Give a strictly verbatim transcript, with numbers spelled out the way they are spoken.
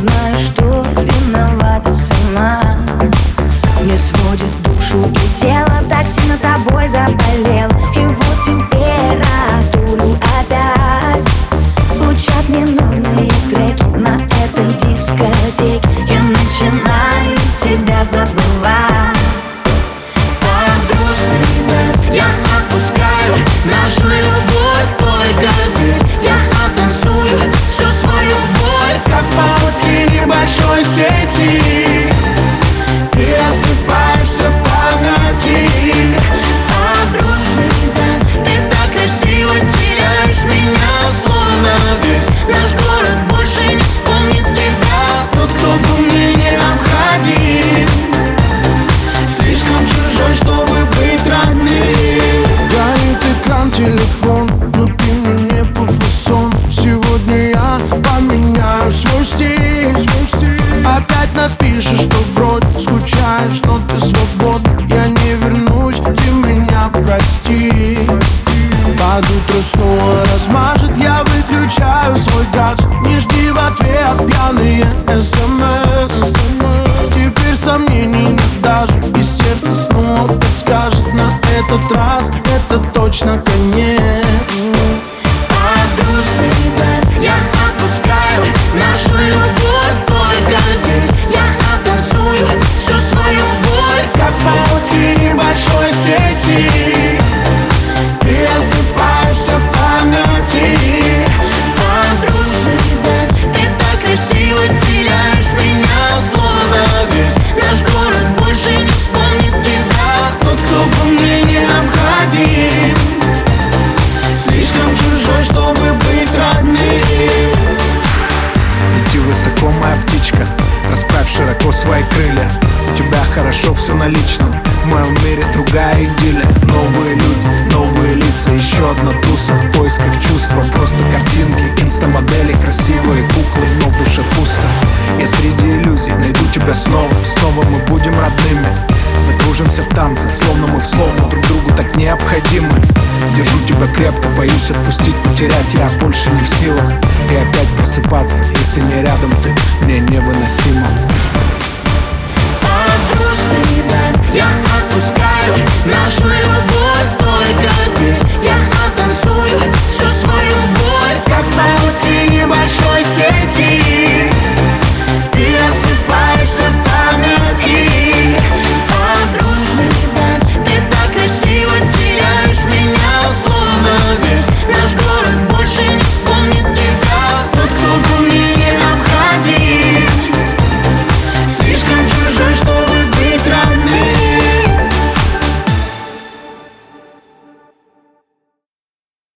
знаю, что виновата сама. Не сводит душу и тело, так сильно тобой заболел. И вот температуру опять звучат минорные треки на этой дискотеке. Я начинаю тебя забывать. Под грустный дождь я отпускаю нашу любовь только здесь. Я оттанцую всю свою боль, как в паутине большой сети. Ты рассыпаешься в памяти. Под грустный дождь ты так красиво теряешь меня, словно весь наш город больше не вспомнит тебя. Тот, кто был мне необходим, слишком чужой, чтобы быть родным. Горит экран, телефон, но ты мне не по фасон. Сегодня я поменяю свой стиль. Опять напишешь, что вроде скучаешь, но ты свободна. Я не вернусь, ты меня прости. Под утро снова размажет, я выключаю свой гаджет. Не жди в ответ пьяные смс. Теперь сомнений нет даже, и сердце снова подскажет: на этот раз это точно конец. Под грустный дождь я отпускаю нашу любовь только здесь. Я оттанцую всю свою боль, Как в паутине большой сети. Ты рассыпаешься в памяти. под грустный дождь ты так красиво теряешь меня, словно весь наш город больше не вспомнит тебя. Тот, кто был мне необходим, слишком чужой, чтобы быть родным. Лети высоко, моя птичка, расправь широко свои крылья. У тебя хорошо все на личном, в моем мире другая идиллия. Новые люди, новые лица, еще одна туса в поисках чувства. Просто картинки, инстамодели, красивые куклы, но в душе пусто. Я среди иллюзий найду тебя снова, снова мы будем родными. Закружимся в танце, словно мы в словно друг другу так необходимы. Держу тебя крепко, боюсь отпустить, потерять я больше не в силах. И опять просыпаться, если не рядом ты.